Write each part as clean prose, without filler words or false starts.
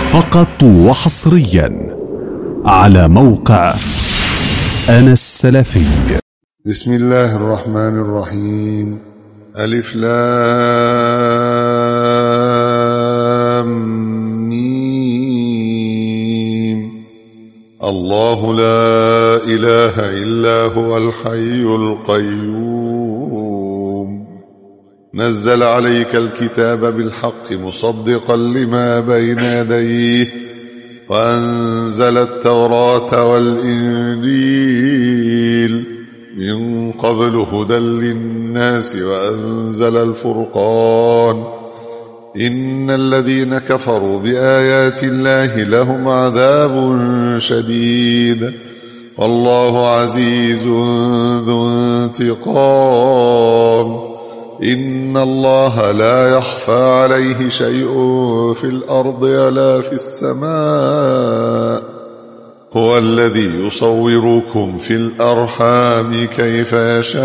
فقط وحصريا على موقع أنا السلفي. بسم الله الرحمن الرحيم. ألف لام ميم. الله لا إله إلا هو الحي القيوم. نزل عليك الكتاب بالحق مصدقا لما بين يديه وأنزل التوراة والإنجيل من قبل هدى للناس وأنزل الفرقان. إن الذين كفروا بآيات الله لهم عذاب شديد والله عزيز ذو انتقام. إن الله لا يخفى عليه شيء في الأرض ولا في السماء. هو الذي يصوركم في الأرحام كيف يشاء.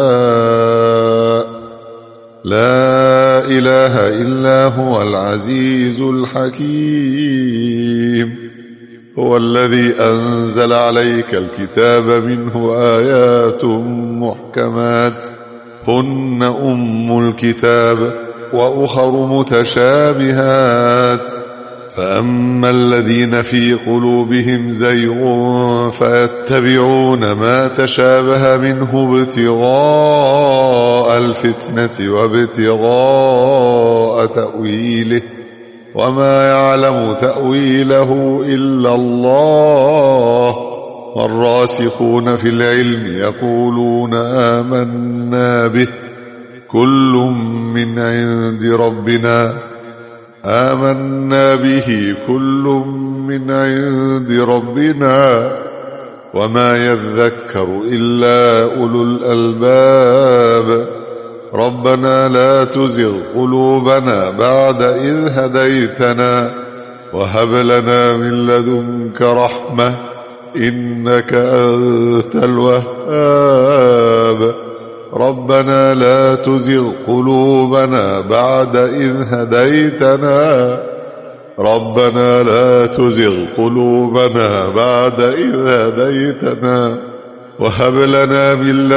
لا إله إلا هو العزيز الحكيم. هو الذي أنزل عليك الكتاب منه آيات محكمات هن أم الكتاب وأخر متشابهات. فأما الذين في قلوبهم زيغ فيتبعون ما تشابه منه ابتغاء الفتنة وابتغاء تأويله وما يعلم تأويله إلا الله. والراسخون في العلم يقولون آمنا به كل من عند ربنا وما يذكر إلا أولو الألباب. ربنا لا تزغ قلوبنا بعد إذ هديتنا وهب لنا من لدنك رحمة إنك أنت الوهاب. ربنا لا تزغ قلوبنا بعد إذ هديتنا وهب لنا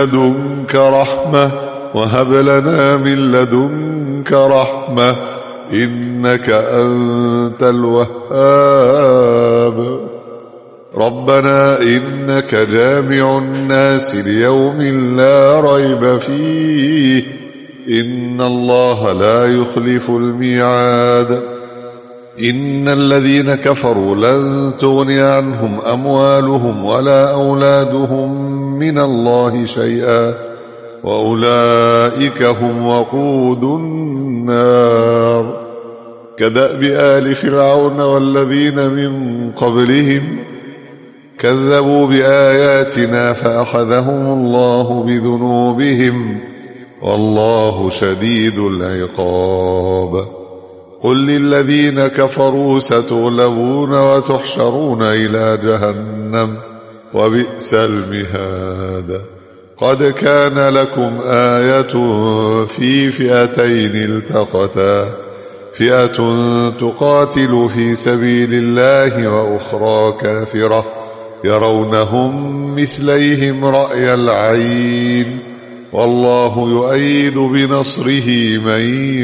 من لدنك رحمة إنك أنت الوهاب. ربنا إنك جامع الناس ليوم لا ريب فيه إن الله لا يخلف الميعاد. إن الذين كفروا لن تغني عنهم أموالهم ولا أولادهم من الله شيئا وأولئك هم وقود النار. كدأب آل فرعون والذين من قبلهم كذبوا بآياتنا فأخذهم الله بذنوبهم والله شديد العقاب. قل للذين كفروا ستغلبون وتحشرون إلى جهنم وبئس المهاد. قد كان لكم آية في فئتين التقتا فئة تقاتل في سبيل الله وأخرى كافرة يرونهم مثليهم رأي العين والله يؤيد بنصره من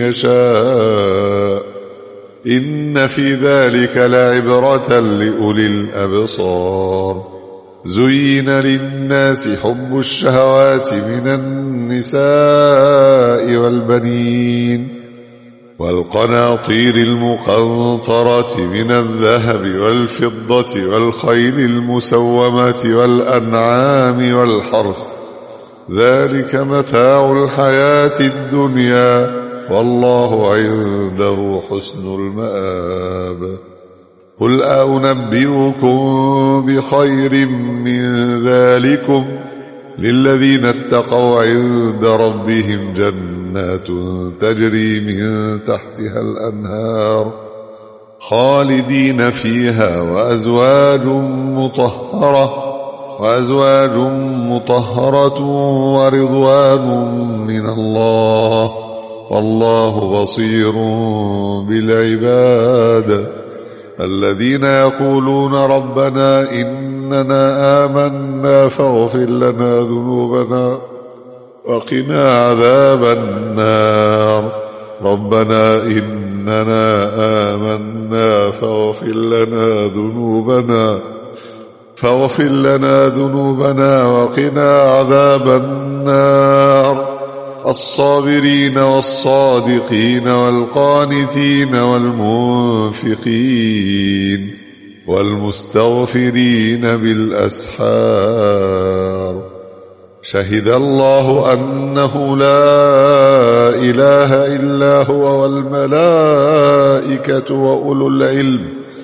يشاء. إن في ذلك لعبرة لأولي الأبصار. زين للناس حب الشهوات من النساء والبنين والقناطير المقنطرة من الذهب والفضة والخيل المسومة والأنعام والحرث ذلك متاع الحياة الدنيا والله عنده حسن المآب. قل أنبئكم بخير من ذلكم للذين اتقوا عند ربهم جنات تجري من تحتها الأنهار خالدين فيها وأزواج مطهرة ورضوان من الله والله بصير بالعباد. الذين يقولون ربنا إننا آمنا فاغفر لنا ذنوبنا وقنا عذاب النار. ربنا إننا آمنا فاغفر لنا ذنوبنا وقنا عذاب النار. الصابرين والصادقين والقانتين والمنفقين والمستغفرين بالأسحار. شهد الله أنه لا إله إلا هو والملائكة وأولو العلم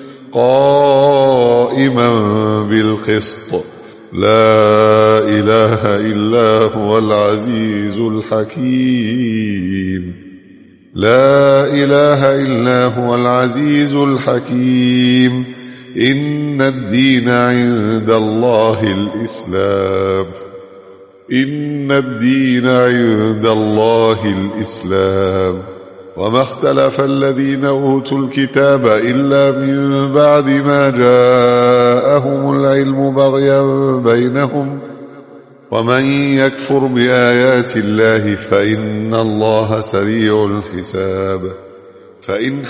قائما بالقسط. لا إله إلا هو العزيز الحكيم. لا إله إلا هو العزيز الحكيم. إن الدين عند الله الإسلام. إن الدين عند الله الإسلام. وما اختلف الذين أوتوا الكتاب إلا من بعد ما جاءهم العلم بغيا بينهم. ومن يكفر بآيات الله فإن الله سريع الحساب. فإن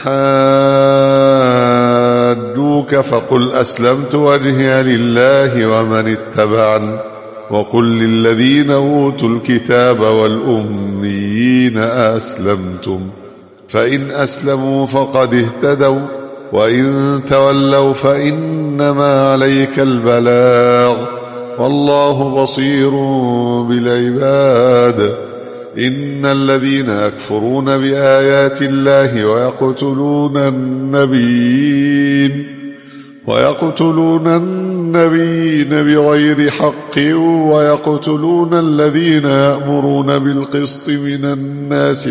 حاجوك فقل أسلمت وجهي لله ومن اتبعني وقل للذين أوتوا الكتاب والأميين أسلمتم فإن أسلموا فقد اهتدوا وإن تولوا فإنما عليك البلاغ والله بصير بالعباد. إن الذين يكفرون بآيات الله ويقتلون النبيين بغير حق ويقتلون الذين يأمرون بالقسط من الناس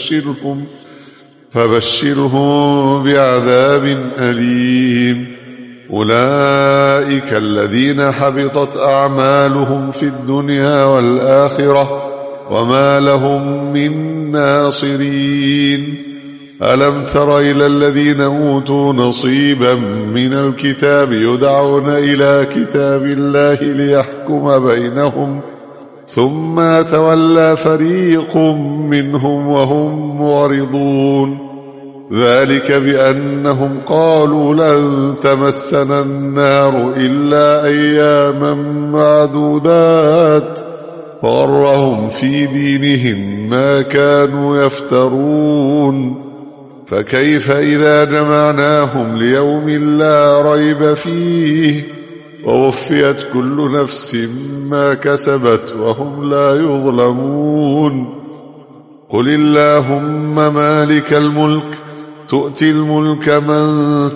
فبشرهم بعذاب أليم. أولئك الذين حبطت أعمالهم في الدنيا والآخرة وما لهم من ناصرين. ألم تر إلى الذين أوتوا نصيبا من الكتاب يدعون إلى كتاب الله ليحكم بينهم ثم تولى فريق منهم وهم معرضون. ذلك بأنهم قالوا لن تمسنا النار إلا أياما معدودات وغرهم في دينهم ما كانوا يفترون. فكيف إذا جمعناهم ليوم لا ريب فيه ووفيت كل نفس ما كسبت وهم لا يظلمون. قل اللهم مالك الملك تؤتي الملك من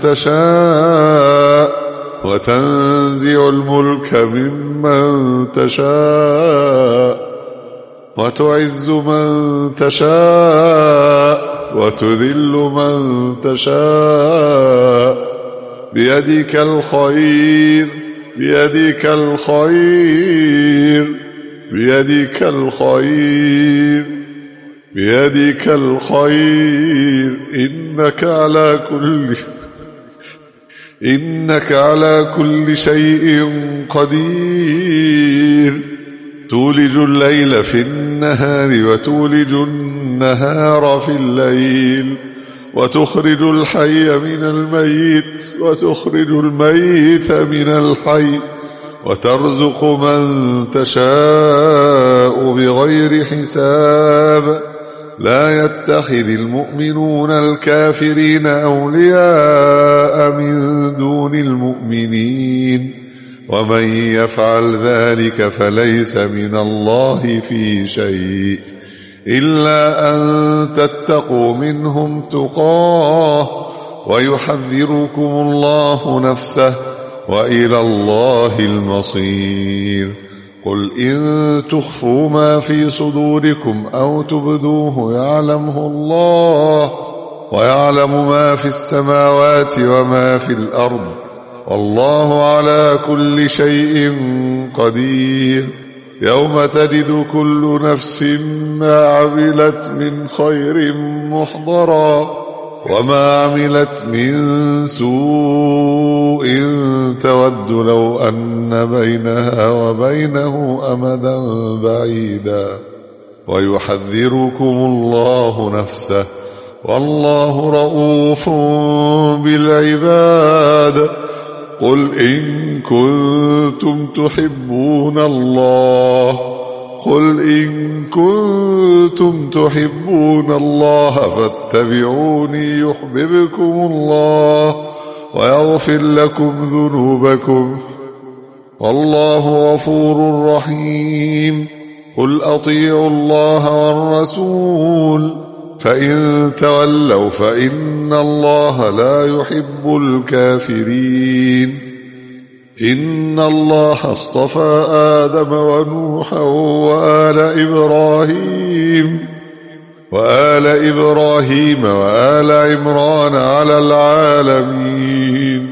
تشاء وتنزع الملك ممن تشاء وتعز من تشاء وتذل من تشاء بيدك الخير بيدك الخير بيدك الخير بيدك الخير إنك على كل شيء قدير. تولج الليل في النهار وتولج النهار في الليل وتخرج الحي من الميت وتخرج الميت من الحي وترزق من تشاء بغير حساب. لا يتخذ المؤمنون الكافرين أولياء من دون المؤمنين ومن يفعل ذلك فليس من الله في شيء إلا أن تتقوا منهم تقاه ويحذركم الله نفسه وإلى الله المصير. قل إن تخفوا ما في صدوركم أو تبدوه يعلمه الله ويعلم ما في السماوات وما في الأرض والله على كل شيء قدير. يوم تجد كل نفس ما عملت من خير محضرا وما عملت من سوء تود لو أن بينها وبينه أمدا بعيدا ويحذركم الله نفسه والله رؤوف بالعباد قل إن كنتم تحبون الله فاتبعوني يحببكم الله ويغفر لكم ذنوبكم والله غفور رحيم قل أطيعوا الله والرسول فإن تولوا فإن الله لا يحب الكافرين إن الله اصطفى آدم ونوحا وآل إبراهيم وآل عمران على العالمين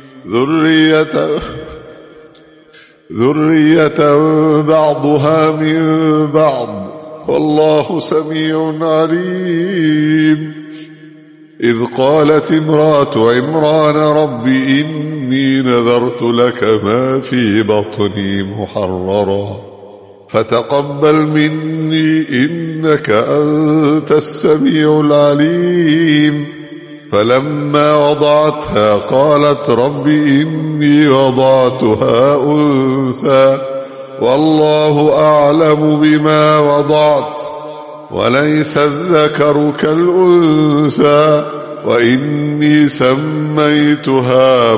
ذرية بعضها من بعض والله سميع عليم إذ قالت امرأة عمران رب إني نذرت لك ما في بطني محررا فتقبل مني إنك أنت السميع العليم فلما وضعتها قالت رب إني وضعتها أنثى والله أعلم بما وضعت وليس الذكر كالأنثى وإني سميتها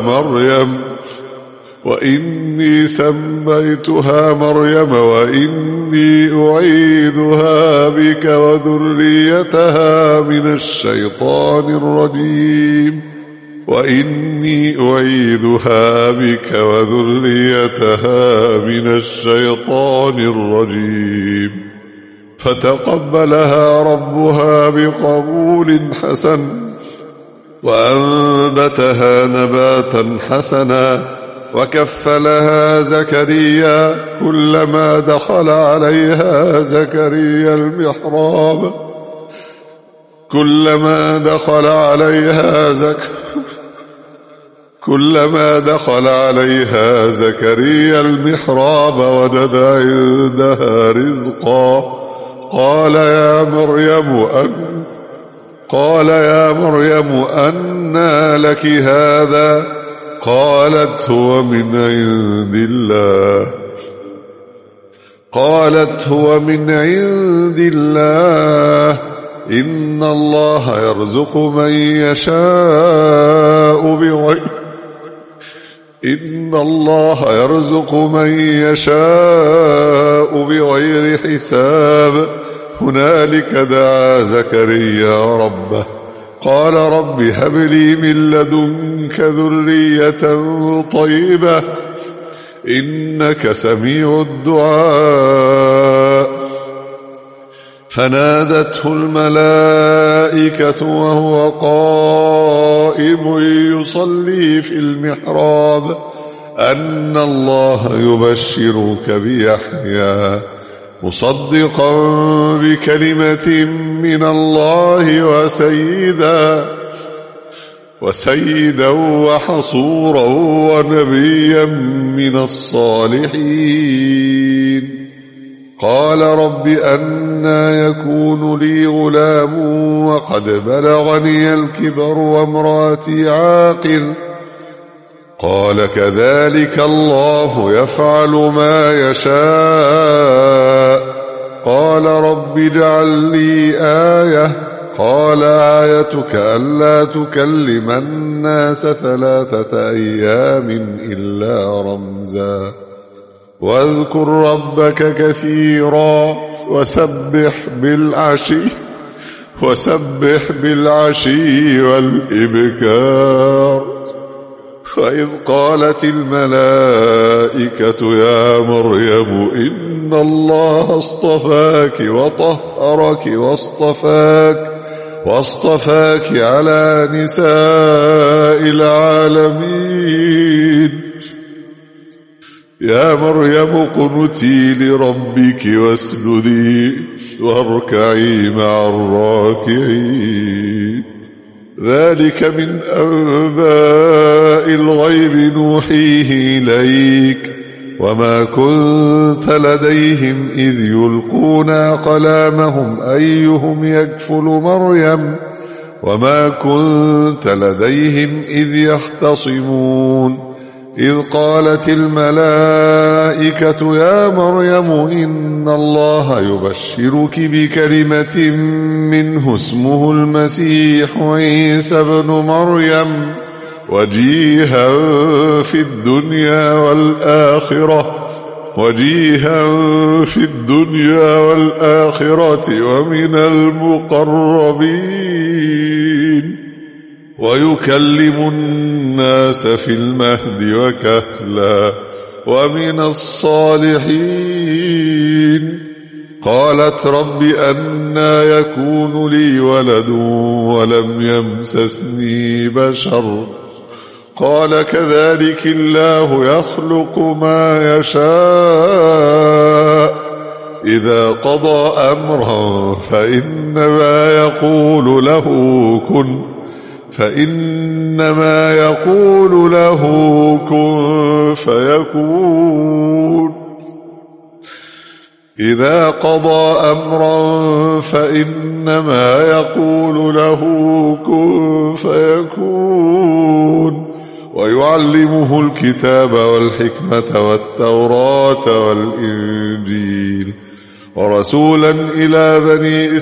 مريم وإني أعيذها بك وذريتها من الشيطان الرجيم فتقبلها ربها بقبول حسن وأنبتها نباتا حسنا وكفلها زكريا كلما دخل عليها زكريا المحراب وجد عندها رزقا قال يا مريم أنى لك هذا قالت هو من عند الله إن الله يرزق من يشاء بغير حساب هنالك دعا زكريا ربه قال رب هب لي من لدنك ذرية طيبة إنك سميع الدعاء فنادته الملائكة وهو قائم يصلي في المحراب أن الله يبشرك بيحيى مصدقا بكلمة من الله وسيدا وحصورا ونبيا من الصالحين قال رب أنى يكون لي غلام وقد بلغني الكبر وامرأتي عاقر قال كذلك الله يفعل ما يشاء قال رب اجعل لي آية قال آيتك ألا تكلم الناس 3 أيام إلا رمزا واذكر ربك كثيرا وسبح بالعشي والإبكار وإذ قالت الملائكة يا مريم إن الله اصطفاك وطهرك واصطفاك على نساء العالمين يا مريم قنتي لربك واسجدي واركعي مع الراكعين ذلك من أنباء الغيب نوحيه إليك وما كنت لديهم إذ يلقون أقلامهم أيهم يكفل مريم وما كنت لديهم إذ يختصمون إذ قالت الملائكة يا مريم إن الله يبشرك بكلمة منه اسمه المسيح عيسى ابن مريم وجيها في الدنيا والآخرة ومن المقربين ويكلم الناس في المهد وكهلا ومن الصالحين قالت رب أنى يكون لي ولد ولم يمسسني بشر قال كذلك الله يخلق ما يشاء إذا قضى أمرا فإنما يقول له كن فيكون إذا قضى أمرا فإنما يقول له كن فيكون ويعلمه الكتاب والحكمة والتوراة والإنجيل ورسولا إلى بني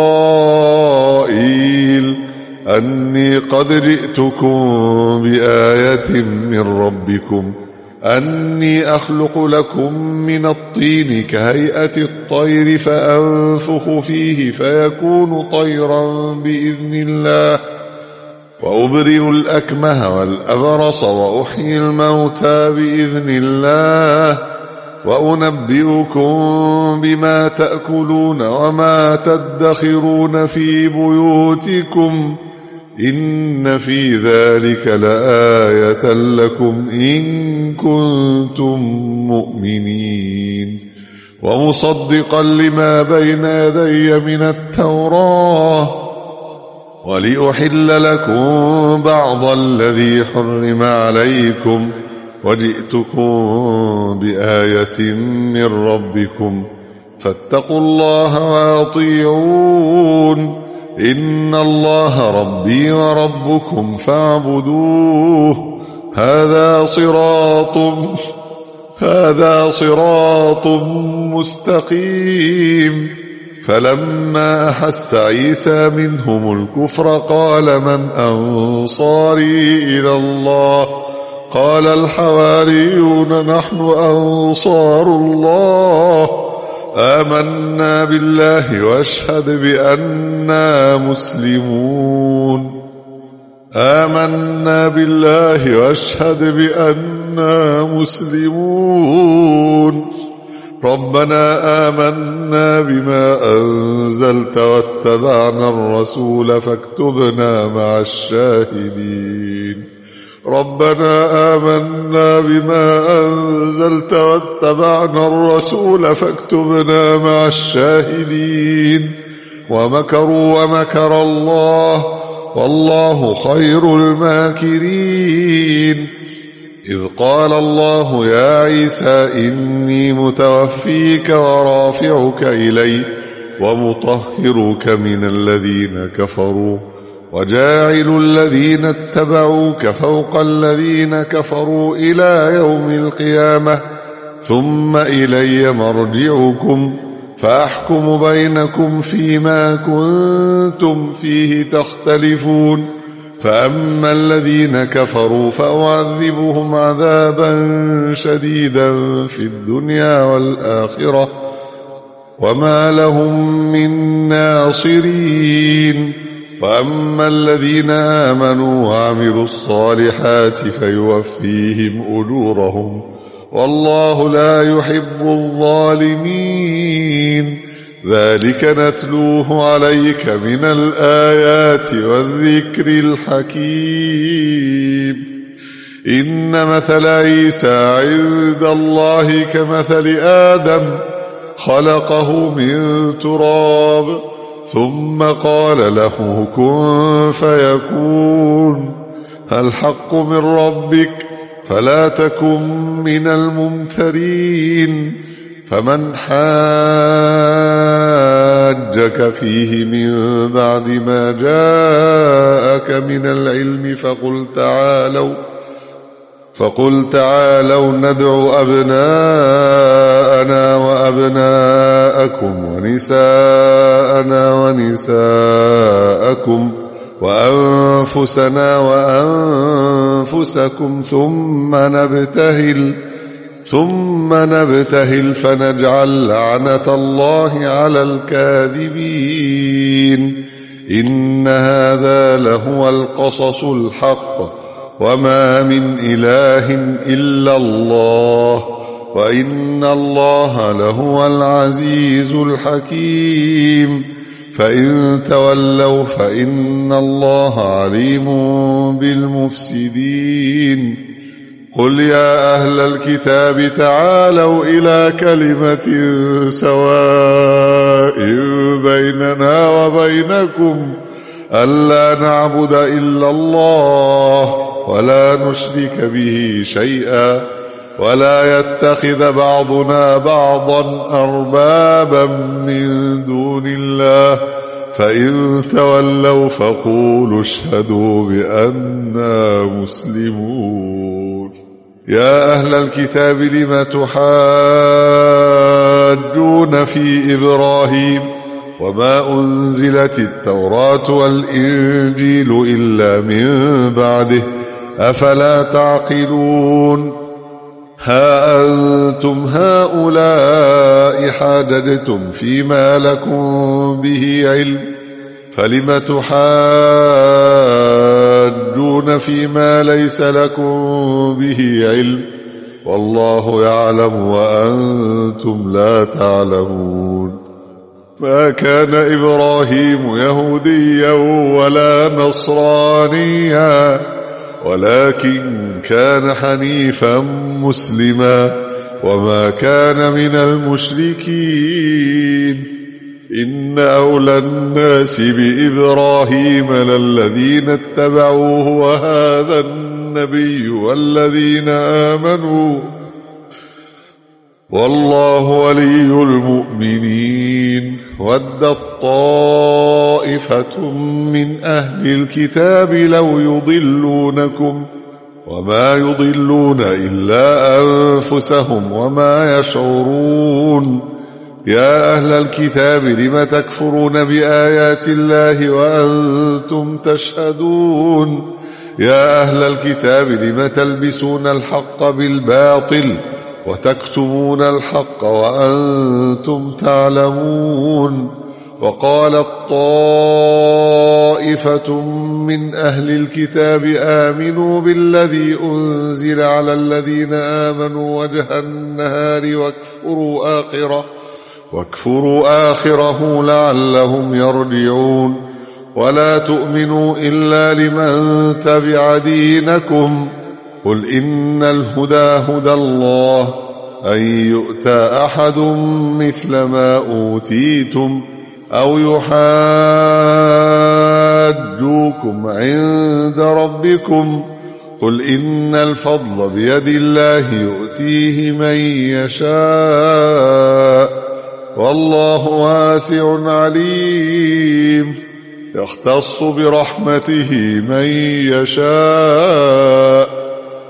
إسرائيل أني قد جئتكم بآية من ربكم أني أخلق لكم من الطين كهيئة الطير فأنفخ فيه فيكون طيرا بإذن الله وأبرئ الأكمه والأبرص وأحيي الموتى بإذن الله وأنبئكم بما تأكلون وما تدخرون في بيوتكم إن في ذلك لآية لكم إن كنتم مؤمنين ومصدقا لما بين يدي من التوراة ولأحل لكم بعض الذي حرم عليكم وجئتكم بآية من ربكم فاتقوا الله وأطيعون إن الله ربي وربكم فاعبدوه هذا صراط مستقيم فلما أحس عيسى منهم الكفر قال من أنصاري إلى الله قال الحواريون نحن أنصار الله آمنا بالله واشهد بأننا مسلمون ربنا آمنا بما أنزلت واتبعنا الرسول فاكتبنا مع الشاهدين ومكروا ومكر الله والله خير الماكرين إذ قال الله يا عيسى إني متوفيك ورافعك إلي ومطهرك من الذين كفروا وجاعل الذين اتبعوك فوق الذين كفروا إلى يوم القيامة ثم إلي مرجعكم فأحكم بينكم فيما كنتم فيه تختلفون فأما الذين كفروا فأعذبهم عذابا شديدا في الدنيا والآخرة وما لهم من ناصرين وأما الذين آمنوا وعملوا الصالحات فيوفيهم أجورهم والله لا يحب الظالمين ذلك نتلوه عليك من الآيات والذكر الحكيم إن مثل عيسى عند الله كمثل آدم خلقه من تراب ثم قال له كن فيكون. الحق من ربك فلا تكن من الممترين. فمن حاجك فيه من بعد ما جاءك من العلم فقل تعالوا ندع أبناءنا وأبناءكم ونساءنا ونساءكم وأنفسنا وأنفسكم ثم نبتهل فنجعل لعنة الله على الكاذبين. إن هذا لهو القصص الحق وما من إله إلا الله وإن الله لهو العزيز الحكيم. فإن تولوا فإن الله عليم بالمفسدين. قل يا أهل الكتاب تعالوا إلى كلمة سواء بيننا وبينكم ألا نعبد إلا الله ولا نشرك به شيئا ولا يتخذ بعضنا بعضا أربابا من دون الله. فإن تولوا فقولوا اشهدوا بأننا مسلمون. يا أهل الكتاب لم تحاجون في إبراهيم وما أنزلت التوراة والإنجيل إلا من بعده أفلا تعقلون. ها أنتم هؤلاء حاججتم فيما لكم به علم فلم تحاجون فيما ليس لكم به علم والله يعلم وأنتم لا تعلمون. ما كان إبراهيم يهوديا ولا نصرانيا ولكن كان حنيفا مسلما وما كان من المشركين. إن أولى الناس بإبراهيم للذين اتبعوه وهذا النبي والذين آمنوا والله ولي المؤمنين. ودت طائفة من أهل الكتاب لو يضلونكم وما يضلون إلا أنفسهم وما يشعرون. يا أهل الكتاب لم تكفرون بآيات الله وأنتم تشهدون. يا أهل الكتاب لم تلبسون الحق بالباطل وتكتمون الحق وأنتم تعلمون. وقالت طائفة من أهل الكتاب آمنوا بالذي أنزل على الذين آمنوا وجه النهار واكفروا آخره لعلهم يرجعون. ولا تؤمنوا إلا لمن تبع دينكم. قل إن الهدى هدى الله أن يؤتى أحد مثل ما أوتيتم أو يحاجوكم عند ربكم. قل إن الفضل بيد الله يؤتيه من يشاء والله واسع عليم. يختص برحمته من يشاء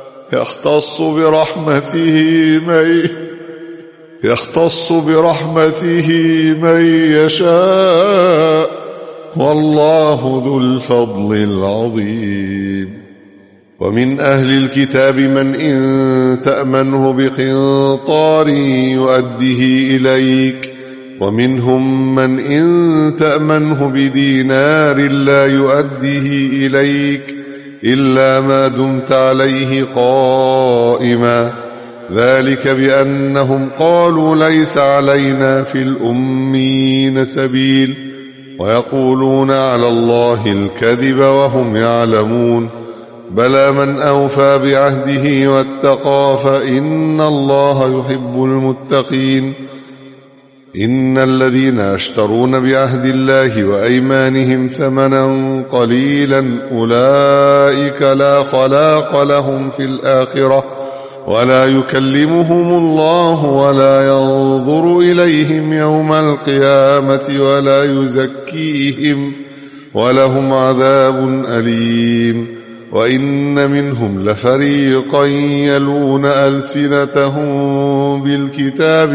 والله ذو الفضل العظيم. ومن أهل الكتاب من إن تأمنه بقنطار يؤديه إليك ومنهم من إن تأمنه بدينار لا يؤديه إليك إلا ما دمت عليه قائما. ذلك بأنهم قالوا ليس علينا في الأمين سبيل ويقولون على الله الكذب وهم يعلمون. بلى من أوفى بعهده واتقى فإن الله يحب المتقين. إن الذين يشترون بعهد الله وأيمانهم ثمنا قليلا أولئك لا خلاق لهم في الآخرة ولا يكلمهم الله ولا ينظر إليهم يوم القيامة ولا يزكيهم ولهم عذاب أليم. وإن منهم لفريقا يلون ألسنتهم بالكتاب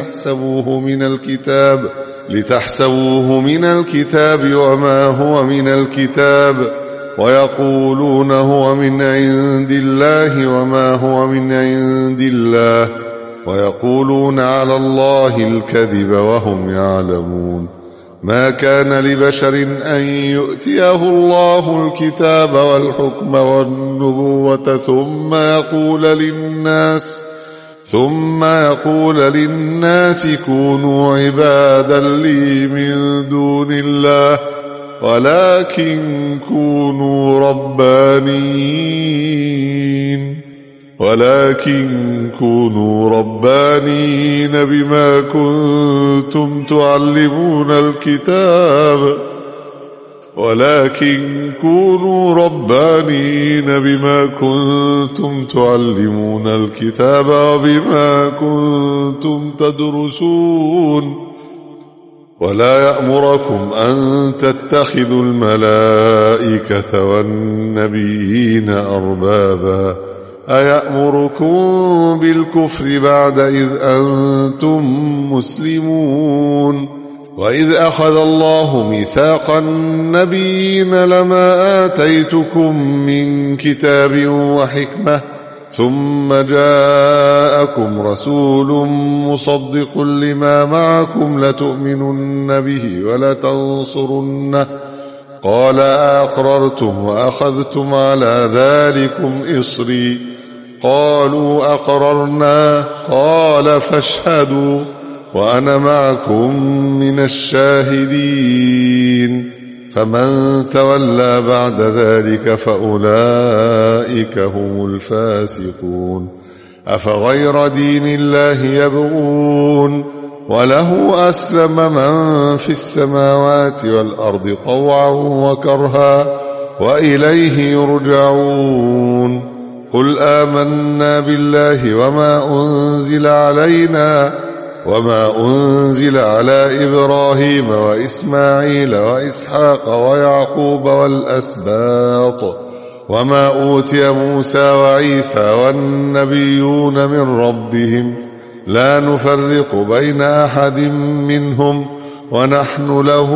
لتحسبوه من الكتاب وما هو من الكتاب ويقولون هو من عند الله وما هو من عند الله ويقولون على الله الكذب وهم يعلمون. ما كان لبشر أن يؤتيه الله الكتاب والحكم والنبوة ثم يقول للناس كونوا عبادا لي من دون الله ولكن كونوا ربانين بما كنتم تعلمون الكتاب وبما كنتم تدرسون. ولا يأمركم أن تتخذوا الملائكة والنبيين أربابا أيأمركم بالكفر بعد إذ أنتم مسلمون. وإذ أخذ الله ميثاق النبيين لما آتيتكم من كتاب وحكمة ثم جاءكم رسول مصدق لما معكم لتؤمنن به ولتنصرنه قال أقررتم وأخذتم على ذلكم إصري قالوا أقررنا قال فاشهدوا وأنا معكم من الشاهدين. فمن تولى بعد ذلك فأولئك هم الفاسقون. أفغير دين الله يبغون وله أسلم من في السماوات والأرض طوعا وكرها وإليه يرجعون. قل آمنا بالله وما أنزل على إبراهيم وإسماعيل وإسحاق ويعقوب والأسباط وما أوتي موسى وعيسى والنبيون من ربهم لا نفرق بين أحد منهم ونحن له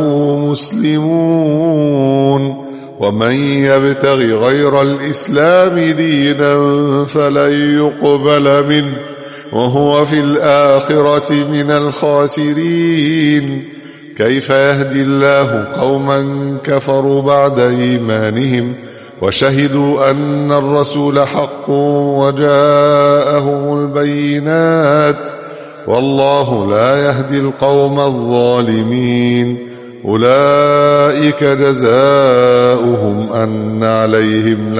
مسلمون. ومن يبتغ غير الإسلام دينا فلن يقبل منه وهو في الآخرة من الخاسرين. كيف يهدي الله قوما كفروا بعد إيمانهم وشهدوا أن الرسول حق وجاءهم البينات والله لا يهدي القوم الظالمين. أولئك جزاؤهم أن عليهم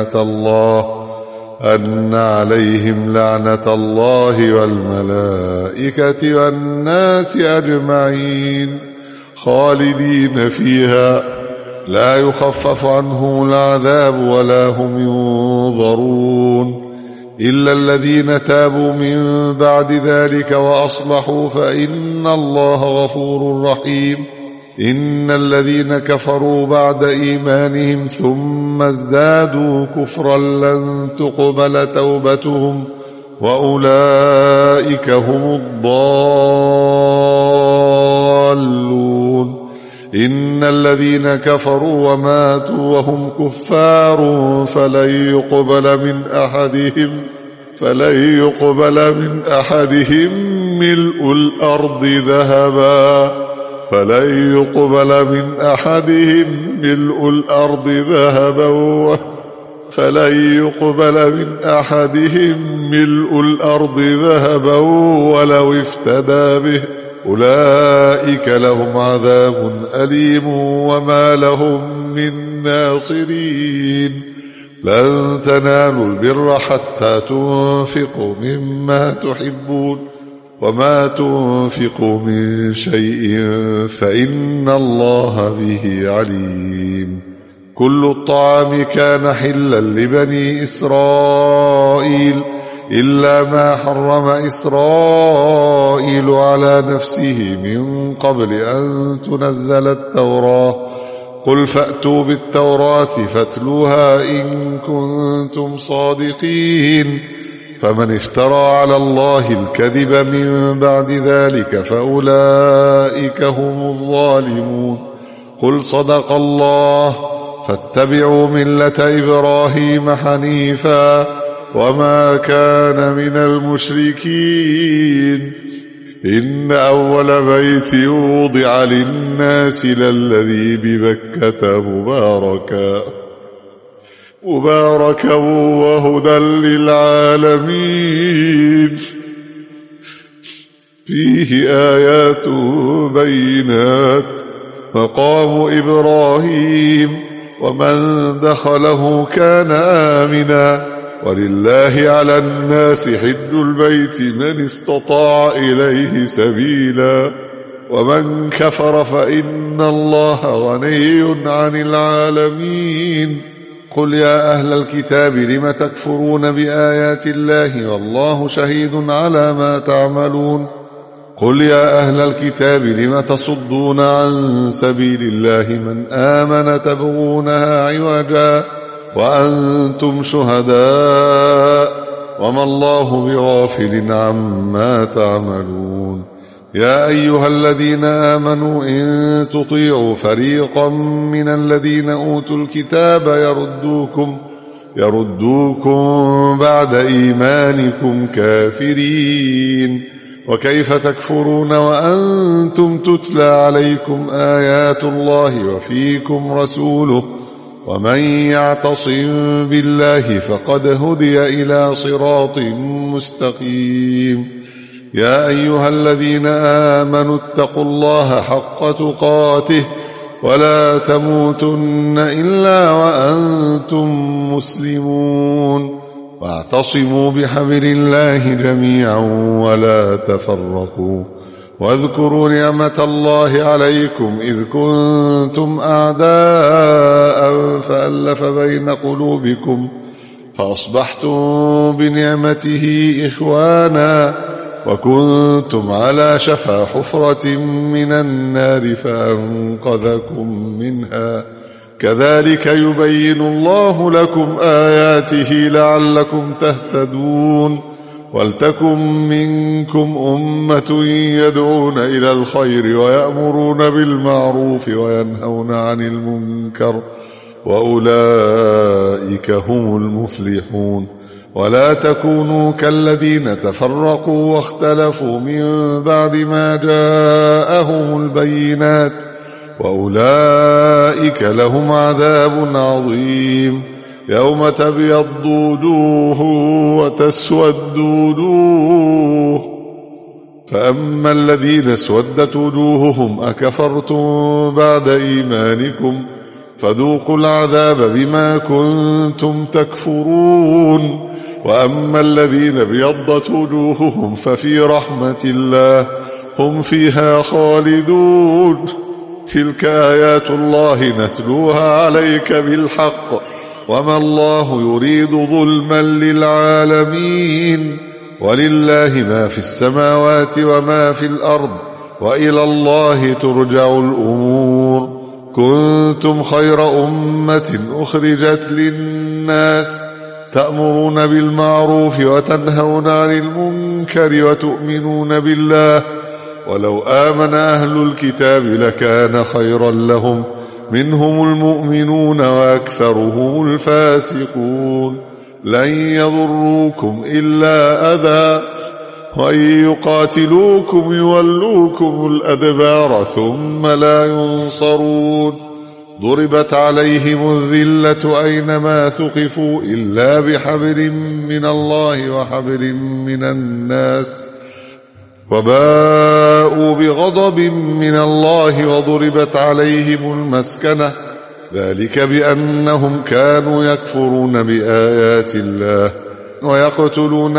لعنة الله والملائكة والناس أجمعين خالدين فيها لا يخفف عنهم العذاب ولا هم ينظرون إلا الذين تابوا من بعد ذلك وأصلحوا فإن الله غفور رحيم. إن الذين كفروا بعد إيمانهم ثم ازدادوا كفرا لن تقبل توبتهم وأولئك هم الضالون. إن الذين كفروا وماتوا وهم كفار فلن يقبل من أحدهم ملء الأرض ذهبا ولو افتدى به أولئك لهم عذاب أليم وما لهم من ناصرين. لن تنالوا البر حتى تنفقوا مما تحبون وما تنفقوا من شيء فإن الله به عليم. كل الطعام كان حلا لبني إسرائيل إلا ما حرم إسرائيل على نفسه من قبل أن تنزل التوراة. قل فأتوا بالتوراة فاتلوها إن كنتم صادقين. فمن افترى على الله الكذب من بعد ذلك فأولئك هم الظالمون. قل صدق الله فاتبعوا ملة إبراهيم حنيفا وما كان من المشركين. إن أول بيت وضع للناس للذي ببكة مباركا وهدى للعالمين. فيه آيات بينات مقام إبراهيم ومن دخله كان آمنا. ولله على الناس حج البيت من استطاع إليه سبيلا ومن كفر فإن الله غني عن العالمين. قل يا أهل الكتاب لم تكفرون بآيات الله والله شهيد على ما تعملون. قل يا أهل الكتاب لم تصدون عن سبيل الله من آمن تبغونها عوجا وأنتم شهداء وما الله بغافل عما تعملون. يا أيها الذين آمنوا إن تطيعوا فريقا من الذين أوتوا الكتاب يردوكم بعد إيمانكم كافرين. وكيف تكفرون وأنتم تتلى عليكم آيات الله وفيكم رسوله ومن يعتصم بالله فقد هدي إلى صراط مستقيم. يا أيها الذين آمنوا اتقوا الله حق تقاته ولا تموتن إلا وأنتم مسلمون. واعتصموا بحبل الله جميعا ولا تفرقوا. واذكروا نعمة الله عليكم إذ كنتم أعداء فألف بين قلوبكم فأصبحتم بنعمته إخوانا وكنتم على شفا حفرة من النار فأنقذكم منها. كذلك يبين الله لكم آياته لعلكم تهتدون. ولتكن منكم أمة يدعون إلى الخير ويأمرون بالمعروف وينهون عن المنكر وأولئك هم المفلحون. ولا تكونوا كالذين تفرقوا واختلفوا من بعد ما جاءهم البينات وأولئك لهم عذاب عظيم. يوم تبيض وجوه وتسود وجوه فأما الذين اسودت وجوههم أكفرتم بعد إيمانكم فذوقوا العذاب بما كنتم تكفرون. وأما الذين ابيضت وجوههم ففي رحمة الله هم فيها خالدون. تلك آيات الله نتلوها عليك بالحق وما الله يريد ظلما للعالمين. ولله ما في السماوات وما في الأرض وإلى الله ترجع الأمور. كنتم خير أمة أخرجت للناس تأمرون بالمعروف وتنهون عن المنكر وتؤمنون بالله. ولو آمن أهل الكتاب لكان خيرا لهم منهم المؤمنون وأكثرهم الفاسقون. لن يضروكم إلا أذى وإن يقاتلوكم يولوكم الأدبار ثم لا ينصرون. ضربت عليهم الذلة أينما ثقفوا إلا بحبل من الله وحبل من الناس وباءوا بغضب من الله وضربت عليهم المسكنة ذلك بأنهم كانوا يكفرون بآيات الله ويقتلون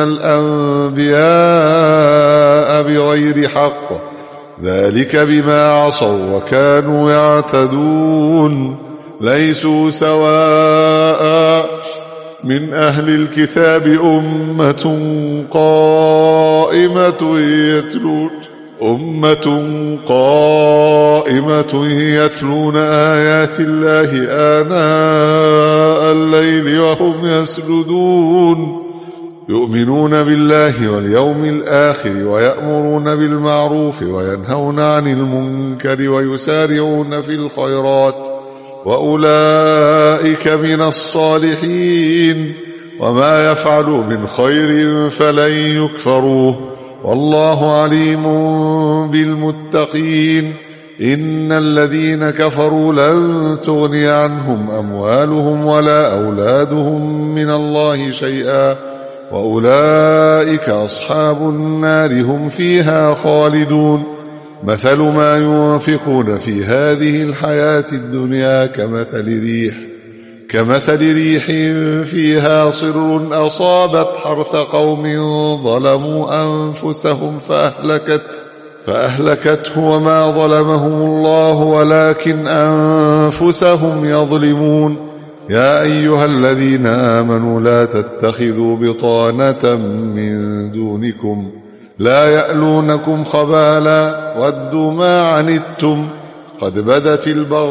الأنبياء بغير حق، ذلك بما عصوا وكانوا يعتدون. ليسوا سواء من أهل الكتاب أمة قائمة يتلون آيات الله آناء الليل وهم يسجدون، يؤمنون بالله واليوم الآخر ويأمرون بالمعروف وينهون عن المنكر ويسارعون في الخيرات، وأولئك من الصالحين، وما يفعلوا من خير فلن يكفروه، والله عليم بالمتقين. إن الذين كفروا لن تغني عنهم أموالهم ولا أولادهم من الله شيئا، وأولئك أصحاب النار هم فيها خالدون. مثل ما ينفقون في هذه الحياة الدنيا كمثل ريح فيها صر أصابت حرث قوم ظلموا أنفسهم فأهلكته، وما ظلمهم الله ولكن أنفسهم يظلمون. يا أيها الذين آمنوا لا تتخذوا بطانة من دونكم لا يألونكم خبالا ودوا ما عنتم قد بدت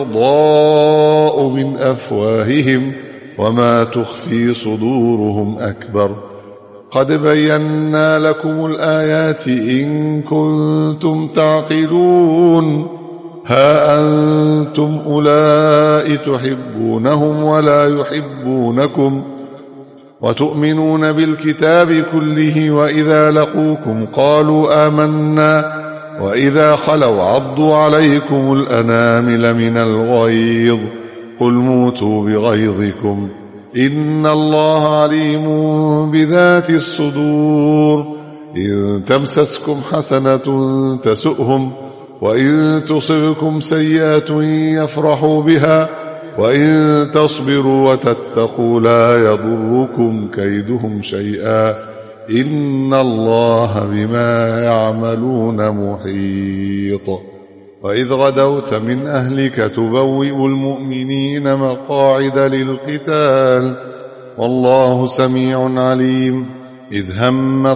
البغضاء من أفواههم وما تخفي صدورهم أكبر. قد بينا لكم الآيات إن كنتم تعقلون. ها أنتم أولئك تحبونهم ولا يحبونكم وتؤمنون بالكتاب كله، وإذا لقوكم قالوا آمنا وإذا خلوا عضوا عليكم الأنامل من الغيظ قل موتوا بغيظكم إن الله عليم بذات الصدور. إن تمسسكم حسنة تسؤهم وإن تصبكم سيئة يفرحوا بها وإن تصبروا وتتقوا لا يضركم كيدهم شيئا إن الله بما يعملون محيط. وإذ غدوت من أهلك تبوئ المؤمنين مقاعد للقتال والله سميع عليم. إذ همت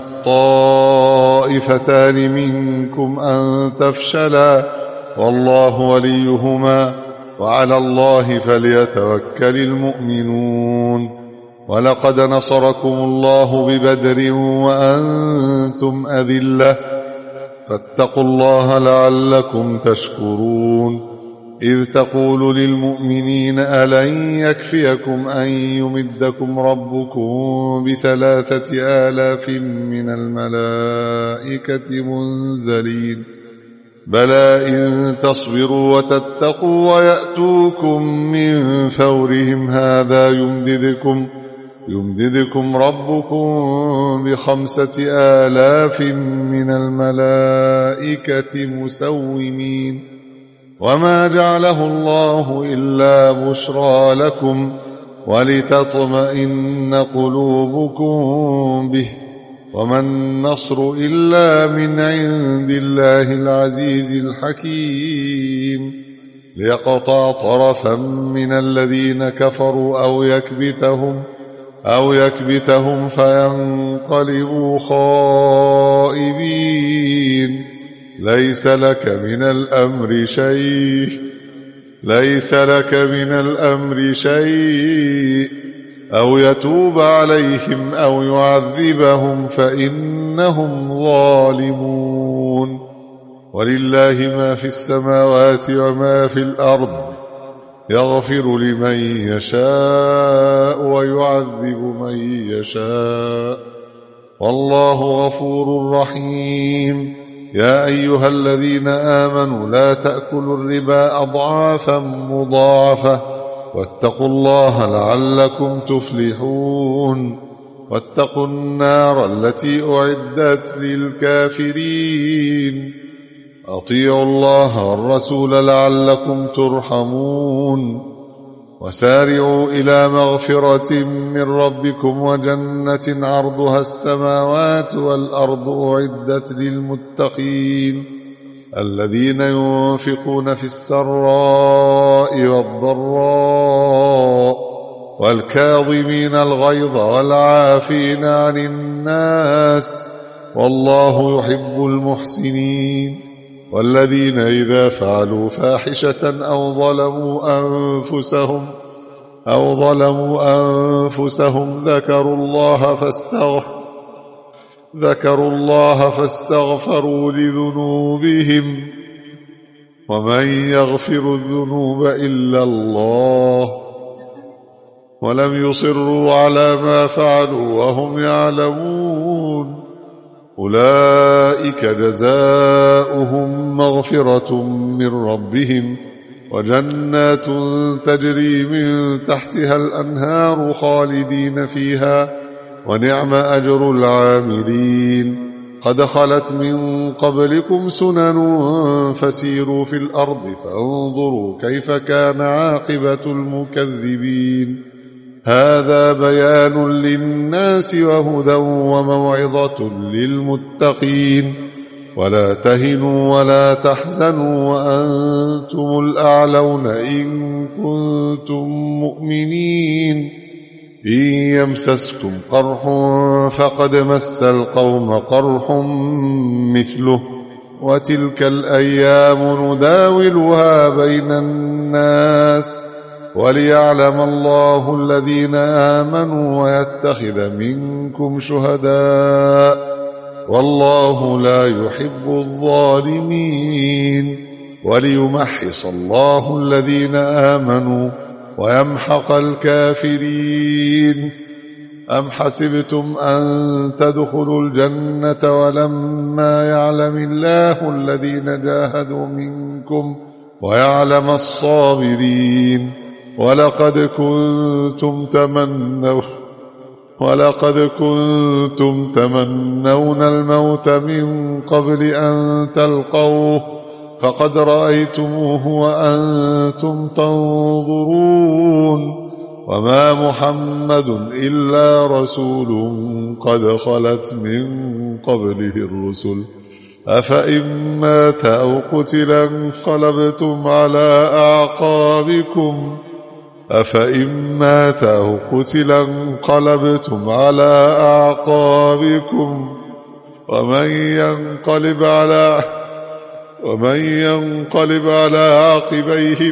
طائفتان منكم أن تفشلا والله وليهما وعلى الله فليتوكل المؤمنون. ولقد نصركم الله ببدر وأنتم أذلة فاتقوا الله لعلكم تشكرون. إذ تقول للمؤمنين ألن يكفيكم أن يمدكم ربكم ب3,000 من الملائكة منزلين بلى إن تصبروا وتتقوا ويأتوكم من فورهم هذا يمددكم ربكم ب5,000 من الملائكة مسومين. وما جعله الله إلا بشرى لكم ولتطمئن قلوبكم به وما النصر إلا من عند الله العزيز الحكيم. ليقطع طرفا من الذين كفروا أو يكبتهم فينقلبوا خائبين. ليس لك من الأمر شيء أو يتوب عليهم أو يعذبهم فإنهم ظالمون. ولله ما في السماوات وما في الأرض يغفر لمن يشاء ويعذب من يشاء والله غفور رحيم. يا أيها الذين آمنوا لا تأكلوا الربا أضعافا مضاعفة واتقوا الله لعلكم تفلحون. واتقوا النار التي أعدت للكافرين. أطيعوا الله والرسول لعلكم ترحمون. وسارعوا إلى مغفرة من ربكم وجنة عرضها السماوات والأرض أعدت للمتقين الذين ينفقون في السراء والضراء والكاظمين الغيظ والعافين عن الناس والله يحب المحسنين والذين إذا فعلوا فاحشة أو ظلموا أنفسهم ذكروا الله فاستغفروا لذنوبهم ومن يغفر الذنوب إلا الله ولم يصروا على ما فعلوا وهم يعلمون أولئك جزاؤهم مغفرة من ربهم وجنات تجري من تحتها الأنهار خالدين فيها ونعم أجر العاملين قد خلت من قبلكم سنن فسيروا في الأرض فانظروا كيف كان عاقبة المكذبين هذا بيان للناس وهدى وموعظة للمتقين ولا تهنوا ولا تحزنوا وأنتم الأعلون إن كنتم مؤمنين إن يمسسكم قرح فقد مس القوم قرح مثله وتلك الأيام نداولها بين الناس وليعلم الله الذين آمنوا ويتخذ منكم شهداء والله لا يحب الظالمين وليمحص الله الذين آمنوا ويمحق الكافرين أم حسبتم أن تدخلوا الجنة ولما يعلم الله الذين جاهدوا منكم ويعلم الصابرين ولقد كنتم تمنون الموت من قبل أن تلقوه فقد رأيتموه وأنتم تنظرون وما محمد إلا رسول قد خلت من قبله الرسل أفإن مات أو قتل انقلبتم على أعقابكم ومن ينقلب على عاقبيه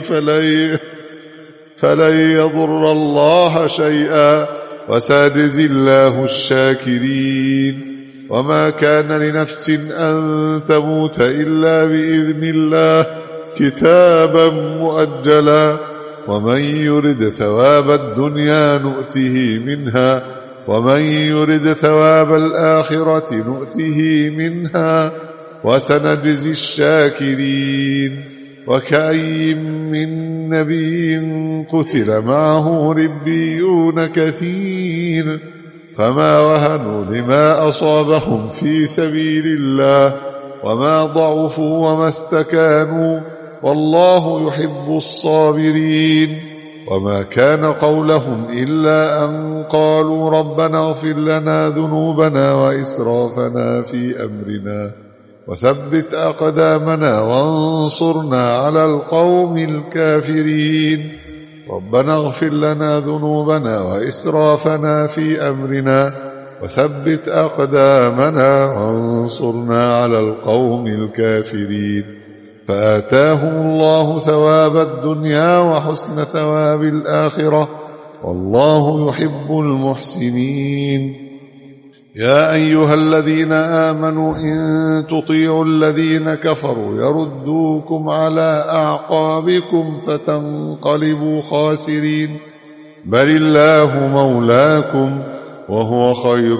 فلن يضر الله شيئا وسيجزي الله الشاكرين وما كان لنفس أن تموت إلا بإذن الله كتابا مؤجلا ومن يرد ثواب الدنيا نؤته منها ومن يرد ثواب الآخرة نؤته منها وسنجزي الشاكرين وكأي من نبي قتل معه ربيون كثير فما وهنوا لما أصابهم في سبيل الله وما ضعفوا وما استكانوا والله يحب الصابرين وما كان قولهم إلا أن قالوا ربنا اغفر لنا ذنوبنا وإسرافنا في أمرنا وثبت أقدامنا وانصرنا على القوم الكافرين ربنا اغفر لنا ذنوبنا وإسرافنا في أمرنا وثبت أقدامنا وانصرنا على القوم الكافرين فآتاهم الله ثواب الدنيا وحسن ثواب الآخرة والله يحب المحسنين يا أيها الذين آمنوا إن تطيعوا الذين كفروا يردوكم على أعقابكم فتنقلبوا خاسرين بل الله مولاكم وهو خير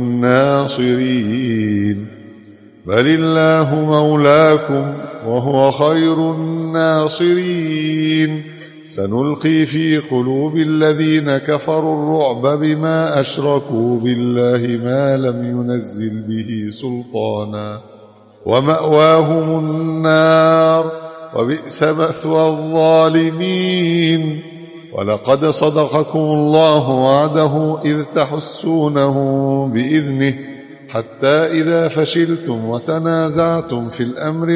الناصرين سنلقي في قلوب الذين كفروا الرعب بما أشركوا بالله ما لم ينزل به سلطانا ومأواهم النار وبئس مثوى الظالمين ولقد صدقكم الله وعده إذ تحسونه بإذنه حتى إذا فشلتم وتنازعتم في الأمر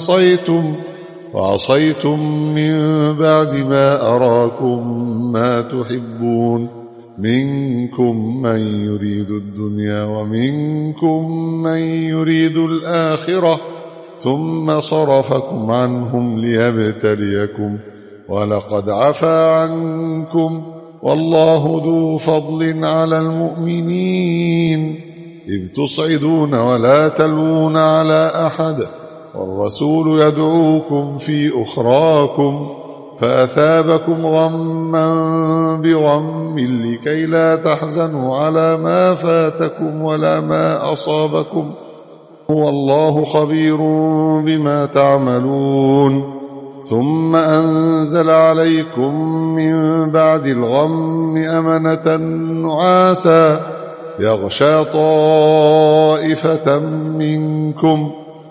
وعصيتم من بعد ما أراكم ما تحبون منكم من يريد الدنيا ومنكم من يريد الآخرة ثم صرفكم عنهم ليبتليكم ولقد عفا عنكم والله ذو فضل على المؤمنين إذ تصعدون ولا تلوون على أحد والرسول يدعوكم في أخراكم فأثابكم غما بغم لكي لا تحزنوا على ما فاتكم ولا ما أصابكم والله خبير بما تعملون ثم أنزل عليكم من بعد الغم أمنة نعاسا يغشى طائفة منكم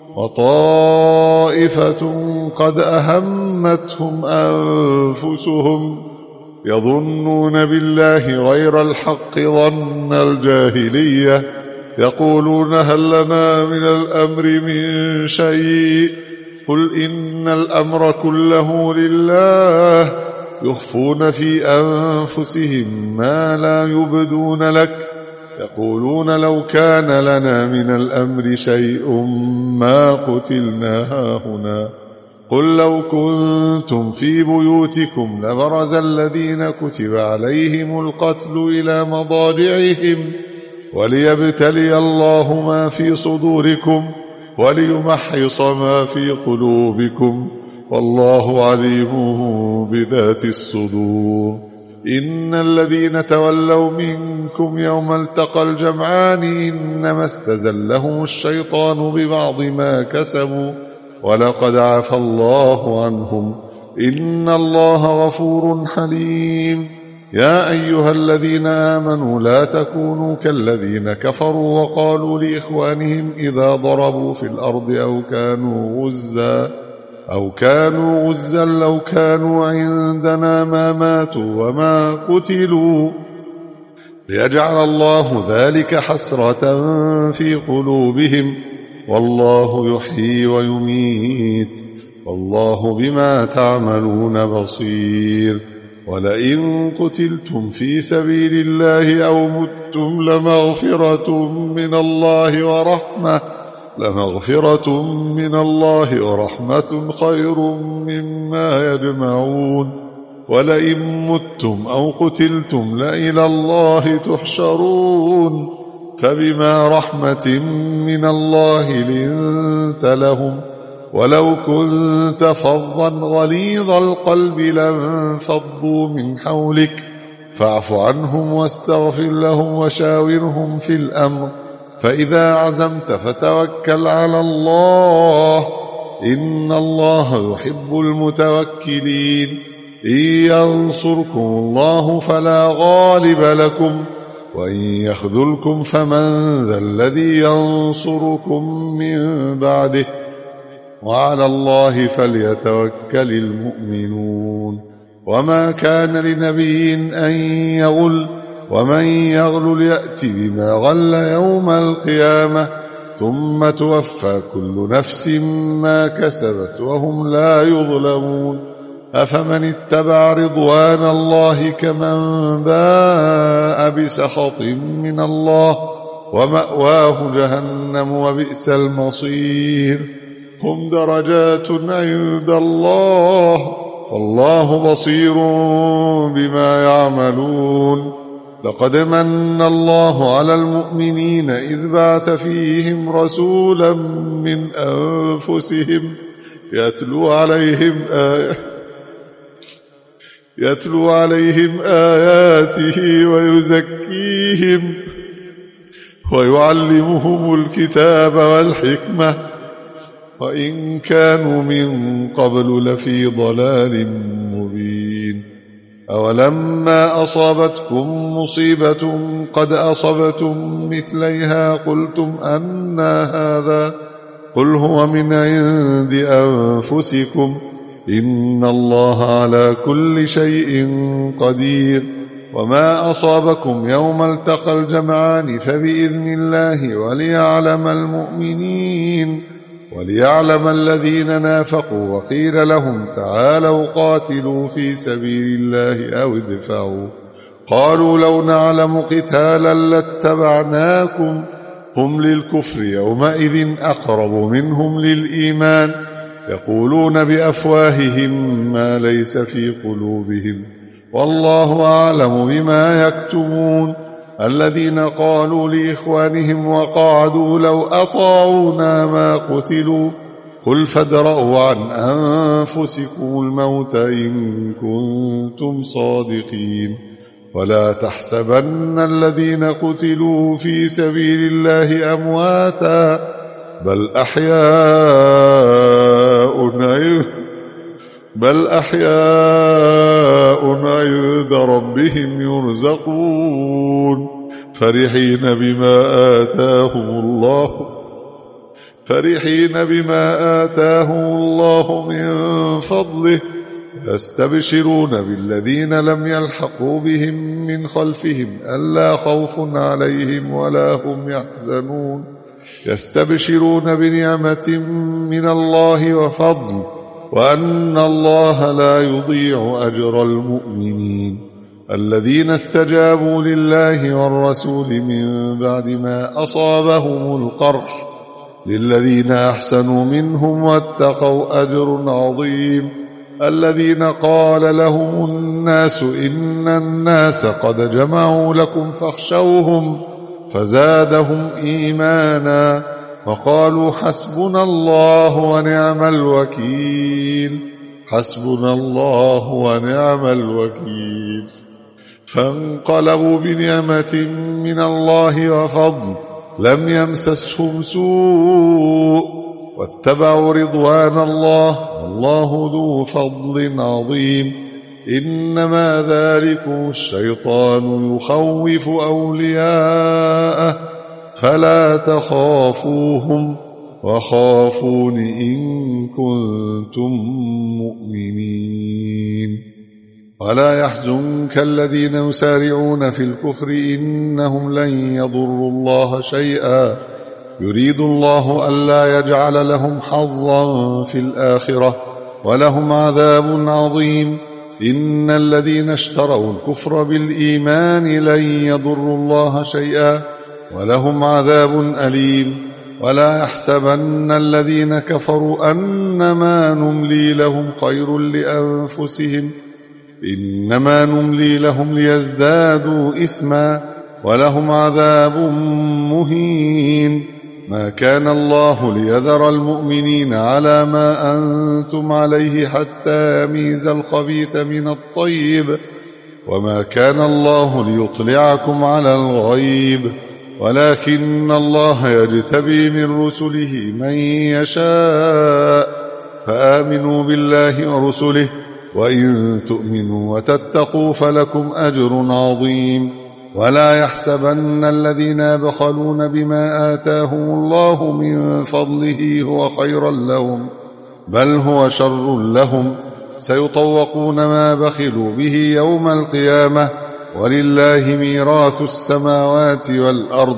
وطائفة قد أهمتهم أنفسهم يظنون بالله غير الحق ظن الجاهلية يقولون هل لنا من الأمر من شيء قل إن الأمر كله لله يخفون في أنفسهم ما لا يبدون لك يقولون لو كان لنا من الأمر شيء ما قتلنا هاهنا قل لو كنتم في بيوتكم لبرز الذين كتب عليهم القتل إلى مضاجعهم وليبتلي الله ما في صدوركم وليمحص ما في قلوبكم والله عليم بذات الصدور إن الذين تولوا منكم يوم التقى الجمعان إنما استزلهم الشيطان ببعض ما كسبوا ولقد عفى الله عنهم إن الله غفور حليم يا أيها الذين آمنوا لا تكونوا كالذين كفروا وقالوا لإخوانهم إذا ضربوا في الأرض أو كانوا غزا لو كانوا عندنا ما ماتوا وما قتلوا ليجعل الله ذلك حسرة في قلوبهم والله يحيي ويميت والله بما تعملون بصير ولئن قتلتم في سبيل الله أو متم لمغفرة من الله ورحمة خير مما يجمعون ولئن متم أو قتلتم لإلى الله تحشرون فبما رحمة من الله لنت لهم ولو كنت فظا غليظ القلب لانفضوا من حولك فاعف عنهم واستغفر لهم وشاورهم في الأمر فإذا عزمت فتوكل على الله إن الله يحب المتوكلين إن ينصركم الله فلا غالب لكم وإن يخذلكم فمن ذا الذي ينصركم من بعده وعلى الله فليتوكل المؤمنون وما كان لنبي أن يغل ومن يغل يأت بما غل يوم القيامة ثم توفى كل نفس ما كسبت وهم لا يظلمون أفمن اتبع رضوان الله كمن باء بسخط من الله ومأواه جهنم وبئس المصير هم درجات عند الله والله بصير بما يعملون لقد من الله على المؤمنين إذ بعث فيهم رسولا من أنفسهم يتلو عليهم آياته ويزكيهم ويعلمهم الكتاب والحكمة وإن كانوا من قبل لفي ضلال مبين أولما أصابتكم مصيبة قد أصبتم مثليها قلتم أنى هذا قل هو من عند أنفسكم إن الله على كل شيء قدير. وما أصابكم يوم التقى الجمعان فبإذن الله وليعلم الذين نافقوا. وقيل لهم تعالوا قاتلوا في سبيل الله أو ادفعوا. قالوا لو نعلم قتالا لاتبعناكم. هم للكفر يومئذ أقرب منهم للإيمان يقولون بأفواههم ما ليس في قلوبهم والله أعلم بما يكتمون. الذين قالوا لإخوانهم وقعدوا لو أطاعونا ما قتلوا قل فادرءوا عن أنفسكم الموت إن كنتم صادقين. ولا تحسبن الذين قتلوا في سبيل الله أمواتا بل أحياء عند ربهم يرزقون فرحين بما آتاهم الله من فضله يستبشرون بالذين لم يلحقوا بهم من خلفهم ألا خوف عليهم ولا هم يحزنون. يستبشرون بنعمة من الله وفضل وأن الله لا يضيع أجر المؤمنين. الذين استجابوا لله والرسول من بعد ما أصابهم القرح للذين أحسنوا منهم واتقوا أجر عظيم. الذين قال لهم الناس إن الناس قد جمعوا لكم فاخشوهم فزادهم إيمانا وقالوا حسبنا الله ونعم الوكيل. فانقلبوا بنعمة من الله وفضل لم يمسسهم سوء واتبعوا رضوان الله والله ذو فضل عظيم. إنما ذلكم الشيطان يخوف أولياءه فلا تخافوهم وخافون إن كنتم مؤمنين. ولا يحزنك الذين يسارعون في الكفر إنهم لن يضروا الله شيئا يريد الله ألا يجعل لهم حظا في الآخرة ولهم عذاب عظيم. إن الذين اشتروا الكفر بالإيمان لن يضروا الله شيئا ولهم عذاب أليم. ولا يحسبن الذين كفروا أنما نملي لهم خير لأنفسهم إنما نملي لهم ليزدادوا إثما ولهم عذاب مهين. ما كان الله ليذر المؤمنين على ما أنتم عليه حتى يميز الخبيث من الطيب وما كان الله ليطلعكم على الغيب ولكن الله يجتبي من رسله من يشاء فآمنوا بالله ورسله وإن تؤمنوا وتتقوا فلكم أجر عظيم. ولا يحسبن الذين يبخلون بما آتاهم الله من فضله هو خيرا لهم بل هو شر لهم سيطوقون ما بخلوا به يوم القيامة ولله ميراث السماوات والأرض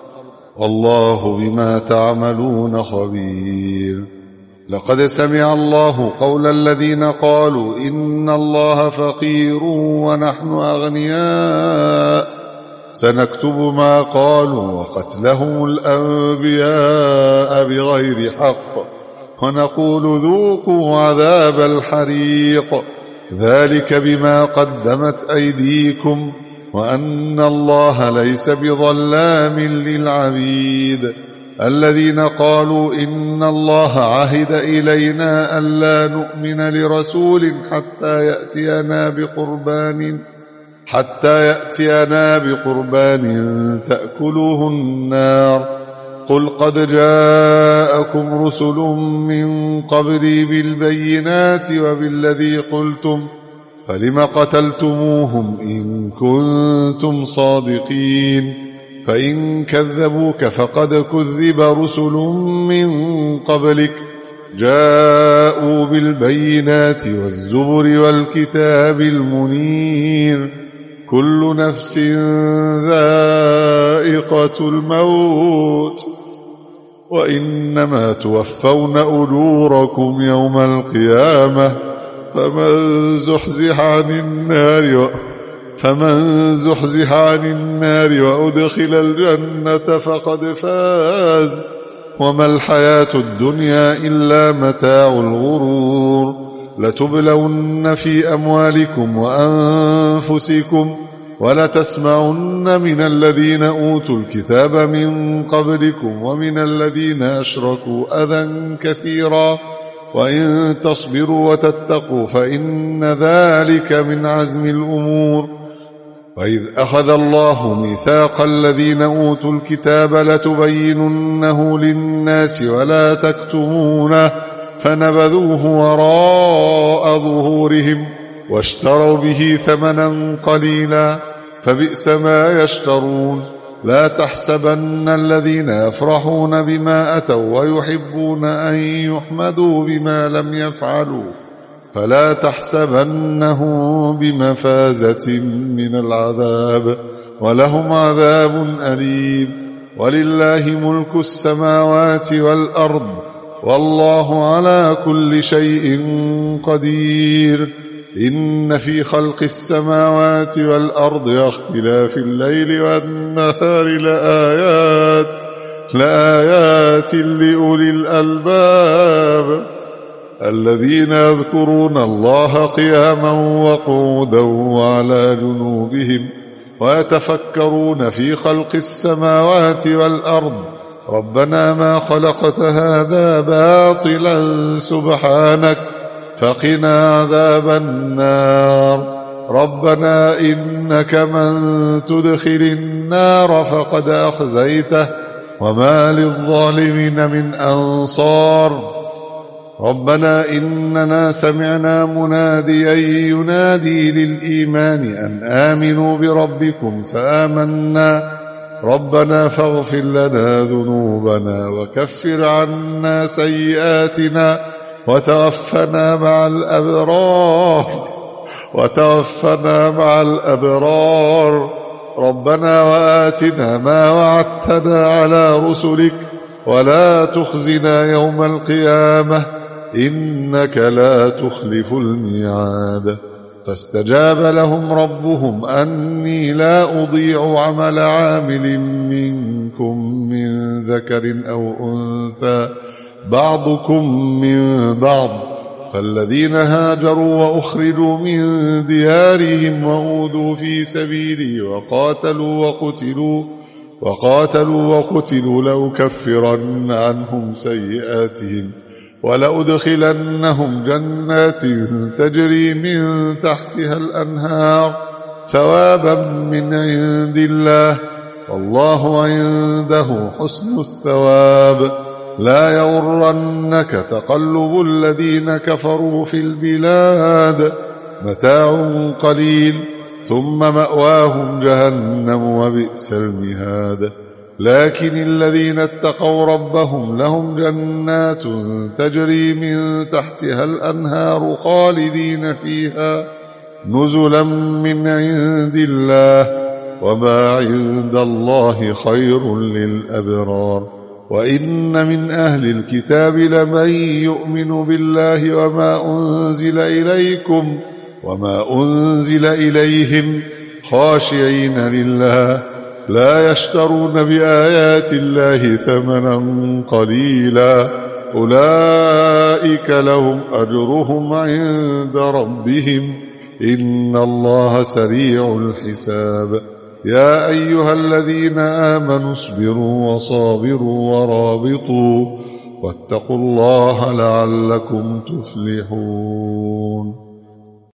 والله بما تعملون خبير. لقد سمع الله قول الذين قالوا إن الله فقير ونحن أغنياء سنكتب ما قالوا وقتلهم الأنبياء بغير حق ونقول ذوقوا عذاب الحريق ذلك بما قدمت أيديكم وأن الله ليس بظلام للعبيد. الذين قالوا إن الله عهد إلينا ألا نؤمن لرسول حتى يأتينا بقربان تأكله النار قل قد جاءكم رسل من قبلي بالبينات وبالذي قلتم فلم قتلتموهم إن كنتم صادقين. فإن كذبوك فقد كذب رسل من قبلك جاءوا بالبينات والزبر والكتاب المنير كل نفس ذائقة الموت وإنما توفون أجوركم يوم القيامة فمن زحزح عن النار وأدخل الجنة فقد فاز وما الحياة الدنيا إلا متاع الغرور لتبلون في أموالكم وأنفسكم ولتسمعن من الذين أوتوا الكتاب من قبلكم ومن الذين أشركوا أذى كثيرا وإن تصبروا وتتقوا فإن ذلك من عزم الأمور وإذ أخذ الله ميثاق الذين أوتوا الكتاب لتبيننه للناس ولا تكتمونه فنبذوه وراء ظهورهم واشتروا به ثمنا قليلا فبئس ما يشترون لا تحسبن الذين يفرحون بما أتوا ويحبون أن يحمدوا بما لم يفعلوا فلا تحسبنه بمفازة من العذاب ولهم عذاب أليم ولله ملك السماوات والأرض والله على كل شيء قدير إن في خلق السماوات والأرض واختلاف الليل والنهار لآيات لأولي الألباب الذين يذكرون الله قياما وقعودا وعلى جنوبهم ويتفكرون في خلق السماوات والأرض ربنا ما خلقت هذا باطلا سبحانك فقنا عذاب النار ربنا إنك من تدخل النار فقد أخزيته وما للظالمين من أنصار ربنا إننا سمعنا مناديا ينادي للإيمان أن آمنوا بربكم فآمنا ربنا فاغفر لنا ذنوبنا وكفر عنا سيئاتنا وتوفنا مع الأبرار ربنا وآتنا ما وعدتنا على رسلك ولا تخزنا يوم القيامة إنك لا تخلف الميعاد فاستجاب لهم ربهم أني لا أضيع عمل عامل منكم من ذكر أو أنثى بعضكم من بعض فالذين هاجروا وأخرجوا من ديارهم وأوذوا في سبيلي وقاتلوا وقتلوا لأكفرن عنهم سيئاتهم ولأدخلنهم جنات تجري من تحتها الأنهار ثوابا من عند الله والله عنده حسن الثواب لا يغرنك تقلب الذين كفروا في البلاد متاع قليل ثم مأواهم جهنم وبئس المهاد لكن الذين اتقوا ربهم لهم جنات تجري من تحتها الأنهار خالدين فيها نزلا من عند الله وما عند الله خير للأبرار وإن من أهل الكتاب لمن يؤمن بالله وما أنزل إليهم خاشعين لله لا يشترون بآيات الله ثمنا قليلا أولئك لهم أجرهم عند ربهم إن الله سريع الحساب يا أيها الذين آمنوا اصبروا وصابروا ورابطوا واتقوا الله لعلكم تفلحون